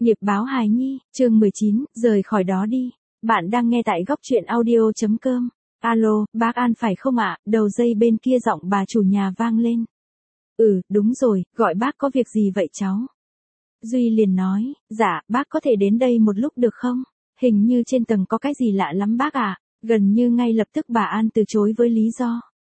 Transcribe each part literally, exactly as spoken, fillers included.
Nghiệp báo hài nhi, chương mười chín, rời khỏi đó đi. Bạn đang nghe tại góc truyện audio.com. Alo, bác An phải không ạ? Đầu dây bên kia giọng bà chủ nhà vang lên. Ừ, đúng rồi, gọi bác có việc gì vậy cháu? Duy liền nói, dạ, bác có thể đến đây một lúc được không? Hình như trên tầng có cái gì lạ lắm bác ạ. Gần như ngay lập tức bà An từ chối với lý do.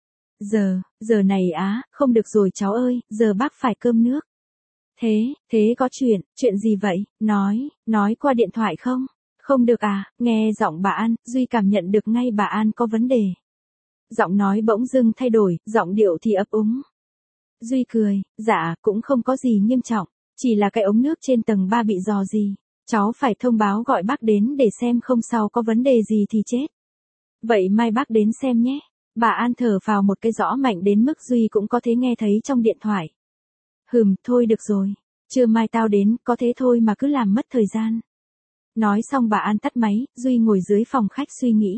Giờ, giờ này á, không được rồi cháu ơi, giờ bác phải cơm nước. Thế, thế có chuyện, chuyện gì vậy? Nói, nói qua điện thoại không? Không được à, nghe giọng bà An, Duy cảm nhận được ngay bà An có vấn đề. Giọng nói bỗng dưng thay đổi, giọng điệu thì ấp úng. Duy cười, dạ, cũng không có gì nghiêm trọng, chỉ là cái ống nước trên tầng ba bị rò gì. Cháu phải thông báo gọi bác đến để xem không sao có vấn đề gì thì chết. Vậy mai bác đến xem nhé. Bà An thở vào một cái giõ mạnh đến mức Duy cũng có thể nghe thấy trong điện thoại. Hừm, thôi được rồi. Trưa mai tao đến, có thế thôi mà cứ làm mất thời gian. Nói xong bà An tắt máy, Duy ngồi dưới phòng khách suy nghĩ.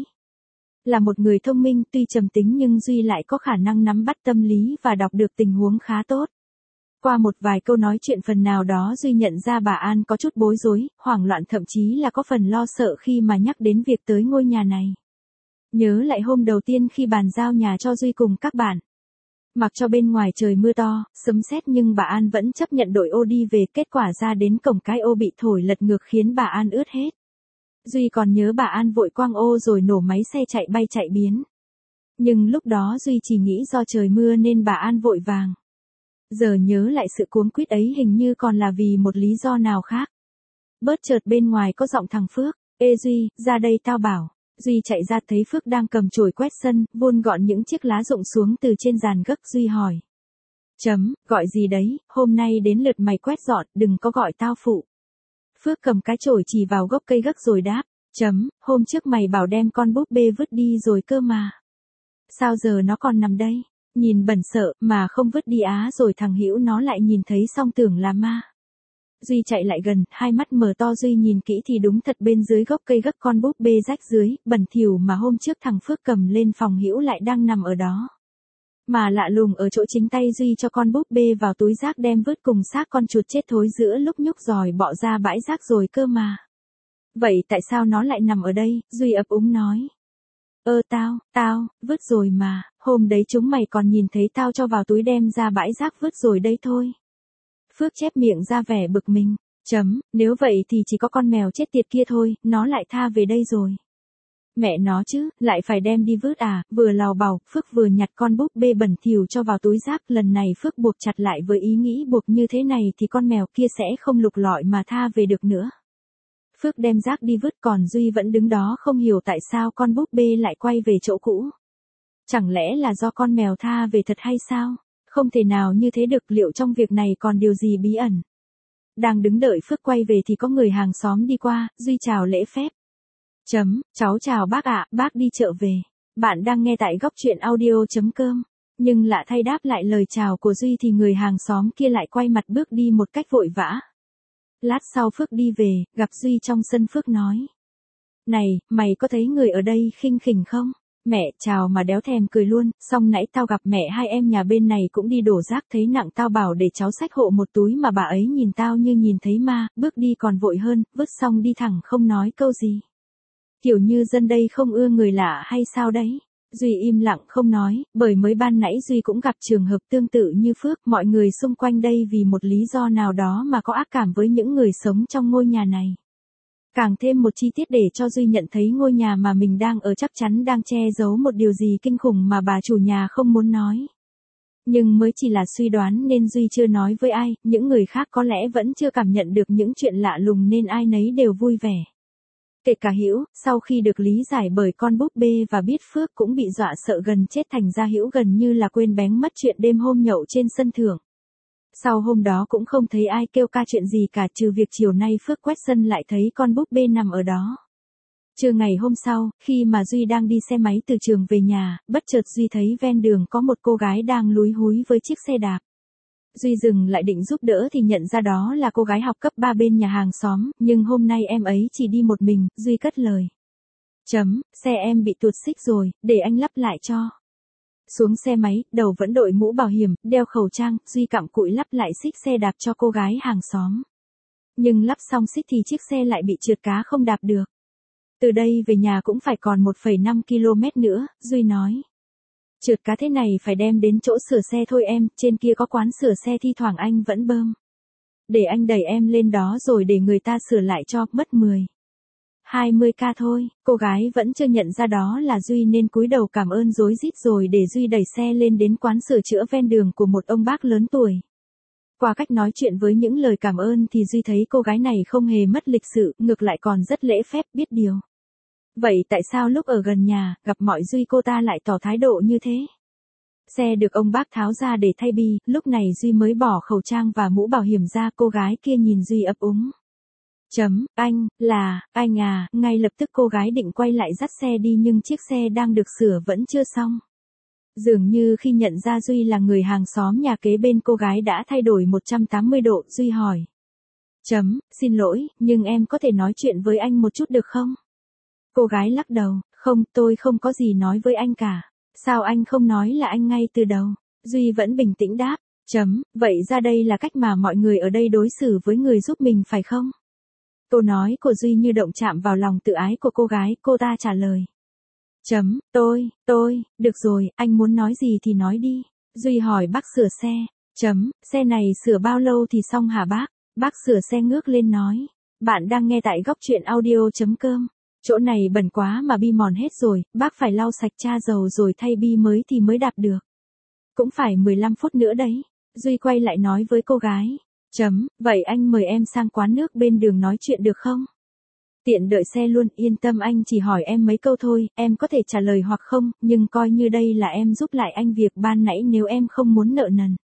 Là một người thông minh tuy trầm tính nhưng Duy lại có khả năng nắm bắt tâm lý và đọc được tình huống khá tốt. Qua một vài câu nói chuyện phần nào đó Duy nhận ra bà An có chút bối rối, hoảng loạn thậm chí là có phần lo sợ khi mà nhắc đến việc tới ngôi nhà này. Nhớ lại hôm đầu tiên khi bàn giao nhà cho Duy cùng các bạn. Mặc cho bên ngoài trời mưa to, sấm sét nhưng bà An vẫn chấp nhận đội ô đi về, kết quả ra đến cổng cái ô bị thổi lật ngược khiến bà An ướt hết. Duy còn nhớ bà An vội quăng ô rồi nổ máy xe chạy bay chạy biến. Nhưng lúc đó Duy chỉ nghĩ do trời mưa nên bà An vội vàng. Giờ nhớ lại sự cuống quýt ấy hình như còn là vì một lý do nào khác. Bớt chợt bên ngoài có giọng thằng Phước, ê Duy, ra đây tao bảo. Duy chạy ra thấy Phước đang cầm chổi quét sân, vun gọn những chiếc lá rụng xuống từ trên giàn gấc. Duy hỏi. Chấm, gọi gì đấy, hôm nay đến lượt mày quét dọn, đừng có gọi tao phụ. Phước cầm cái chổi chỉ vào gốc cây gấc rồi đáp. Chấm, hôm trước mày bảo đem con búp bê vứt đi rồi cơ mà. Sao giờ nó còn nằm đây? Nhìn bẩn sợ mà không vứt đi á, rồi thằng Hữu nó lại nhìn thấy xong tưởng là ma. Duy chạy lại gần, hai mắt mở to. Duy nhìn kỹ thì đúng thật bên dưới gốc cây gấc con búp bê rách dưới, bẩn thỉu mà hôm trước thằng Phước cầm lên phòng Hữu lại đang nằm ở đó. Mà lạ lùng ở chỗ chính tay Duy cho con búp bê vào túi rác đem vứt cùng xác con chuột chết thối giữa lúc nhúc giỏi bọ ra bãi rác rồi cơ mà. Vậy tại sao nó lại nằm ở đây? Duy ấp úng nói. Ơ tao, tao, vứt rồi mà, hôm đấy chúng mày còn nhìn thấy tao cho vào túi đem ra bãi rác vứt rồi đây thôi. Phước chép miệng ra vẻ bực mình. Chấm, nếu vậy thì chỉ có con mèo chết tiệt kia thôi, nó lại tha về đây rồi. Mẹ nó chứ, lại phải đem đi vứt à, vừa lào bảo, Phước vừa nhặt con búp bê bẩn thỉu cho vào túi rác. Lần này Phước buộc chặt lại với ý nghĩ buộc như thế này thì con mèo kia sẽ không lục lọi mà tha về được nữa. Phước đem rác đi vứt còn Duy vẫn đứng đó không hiểu tại sao con búp bê lại quay về chỗ cũ. Chẳng lẽ là do con mèo tha về thật hay sao? Không thể nào như thế được, liệu trong việc này còn điều gì bí ẩn? Đang đứng đợi Phước quay về thì có người hàng xóm đi qua, Duy chào lễ phép. Chấm, cháu chào bác ạ, bác đi chợ về. Bạn đang nghe tại góc truyện audio.com. Nhưng lạ thay đáp lại lời chào của Duy thì người hàng xóm kia lại quay mặt bước đi một cách vội vã. Lát sau Phước đi về, gặp Duy trong sân. Phước nói. Này, mày có thấy người ở đây khinh khỉnh không? Mẹ, chào mà đéo thèm cười luôn, xong nãy tao gặp mẹ hai em nhà bên này cũng đi đổ rác thấy nặng tao bảo để cháu xách hộ một túi mà bà ấy nhìn tao như nhìn thấy ma, bước đi còn vội hơn, vứt xong đi thẳng không nói câu gì. Kiểu như dân đây không ưa người lạ hay sao đấy? Duy im lặng không nói, bởi mới ban nãy Duy cũng gặp trường hợp tương tự như Phước, mọi người xung quanh đây vì một lý do nào đó mà có ác cảm với những người sống trong ngôi nhà này. Càng thêm một chi tiết để cho Duy nhận thấy ngôi nhà mà mình đang ở chắc chắn đang che giấu một điều gì kinh khủng mà bà chủ nhà không muốn nói. Nhưng mới chỉ là suy đoán nên Duy chưa nói với ai, những người khác có lẽ vẫn chưa cảm nhận được những chuyện lạ lùng nên ai nấy đều vui vẻ. Kể cả Hữu, sau khi được lý giải bởi con búp bê và biết Phước cũng bị dọa sợ gần chết thành ra Hữu gần như là quên bén mất chuyện đêm hôm nhậu trên sân thượng. Sau hôm đó cũng không thấy ai kêu ca chuyện gì cả trừ việc chiều nay Phước quét sân lại thấy con búp bê nằm ở đó. Trưa ngày hôm sau, khi mà Duy đang đi xe máy từ trường về nhà, bất chợt Duy thấy ven đường có một cô gái đang lúi húi với chiếc xe đạp. Duy dừng lại định giúp đỡ thì nhận ra đó là cô gái học cấp ba bên nhà hàng xóm, nhưng hôm nay em ấy chỉ đi một mình. Duy cất lời. Chấm, xe em bị tuột xích rồi, để anh lắp lại cho. Xuống xe máy, đầu vẫn đội mũ bảo hiểm, đeo khẩu trang, Duy cặm cụi lắp lại xích xe đạp cho cô gái hàng xóm. Nhưng lắp xong xích thì chiếc xe lại bị trượt cá không đạp được. Từ đây về nhà cũng phải còn một phẩy năm ki lô mét nữa, Duy nói. Trượt cá thế này phải đem đến chỗ sửa xe thôi em, trên kia có quán sửa xe thi thoảng anh vẫn bơm. Để anh đẩy em lên đó rồi để người ta sửa lại cho, mất mười, hai mươi k thôi. Cô gái vẫn chưa nhận ra đó là Duy nên cúi đầu cảm ơn rối rít rồi để Duy đẩy xe lên đến quán sửa chữa ven đường của một ông bác lớn tuổi. Qua cách nói chuyện với những lời cảm ơn thì Duy thấy cô gái này không hề mất lịch sự, ngược lại còn rất lễ phép, biết điều. Vậy tại sao lúc ở gần nhà, gặp mọi Duy cô ta lại tỏ thái độ như thế? Xe được ông bác tháo ra để thay bi, lúc này Duy mới bỏ khẩu trang và mũ bảo hiểm ra, cô gái kia nhìn Duy ấp úng. Chấm, anh, là, anh à, ngay lập tức cô gái định quay lại dắt xe đi nhưng chiếc xe đang được sửa vẫn chưa xong. Dường như khi nhận ra Duy là người hàng xóm nhà kế bên, cô gái đã thay đổi một trăm tám mươi độ, Duy hỏi. Chấm, xin lỗi, nhưng em có thể nói chuyện với anh một chút được không? Cô gái lắc đầu, không, tôi không có gì nói với anh cả. Sao anh không nói là anh ngay từ đầu? Duy vẫn bình tĩnh đáp. Chấm, vậy ra đây là cách mà mọi người ở đây đối xử với người giúp mình phải không? Câu nói của Duy như động chạm vào lòng tự ái của cô gái, cô ta trả lời. Chấm, tôi, tôi, được rồi, anh muốn nói gì thì nói đi. Duy hỏi bác sửa xe. Chấm, xe này sửa bao lâu thì xong hả bác? Bác sửa xe ngước lên nói. Bạn đang nghe tại góc truyện audio.com. Chỗ này bẩn quá mà bi mòn hết rồi, bác phải lau sạch tra dầu rồi thay bi mới thì mới đạp được. Cũng phải mười lăm phút nữa đấy. Duy quay lại nói với cô gái. Chấm, vậy anh mời em sang quán nước bên đường nói chuyện được không? Tiện đợi xe luôn, yên tâm, anh chỉ hỏi em mấy câu thôi, em có thể trả lời hoặc không, nhưng coi như đây là em giúp lại anh việc ban nãy nếu em không muốn nợ nần.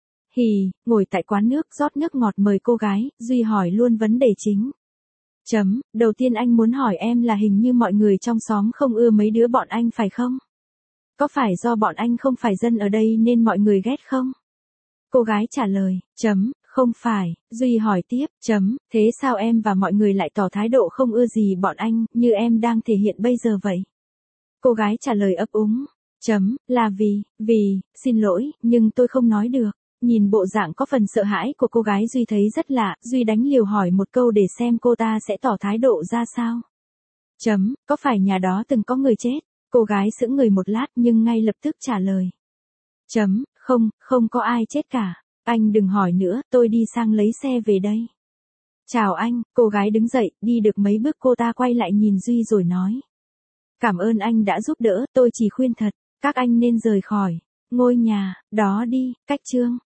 Hì, ngồi tại quán nước rót nước ngọt mời cô gái, Duy hỏi luôn vấn đề chính. Chấm, đầu tiên anh muốn hỏi em là hình như mọi người trong xóm không ưa mấy đứa bọn anh phải không? Có phải do bọn anh không phải dân ở đây nên mọi người ghét không? Cô gái trả lời, chấm, không phải. Duy hỏi tiếp, chấm, thế sao em và mọi người lại tỏ thái độ không ưa gì bọn anh, như em đang thể hiện bây giờ vậy? Cô gái trả lời ấp úng, chấm, là vì, vì, xin lỗi, nhưng tôi không nói được. Nhìn bộ dạng có phần sợ hãi của cô gái Duy thấy rất lạ, Duy đánh liều hỏi một câu để xem cô ta sẽ tỏ thái độ ra sao. Chấm, có phải nhà đó từng có người chết? Cô gái sững người một lát nhưng ngay lập tức trả lời. Chấm, không, không có ai chết cả. Anh đừng hỏi nữa, tôi đi sang lấy xe về đây. Chào anh, cô gái đứng dậy, đi được mấy bước cô ta quay lại nhìn Duy rồi nói. Cảm ơn anh đã giúp đỡ, tôi chỉ khuyên thật, các anh nên rời khỏi ngôi nhà đó đi, cách chương.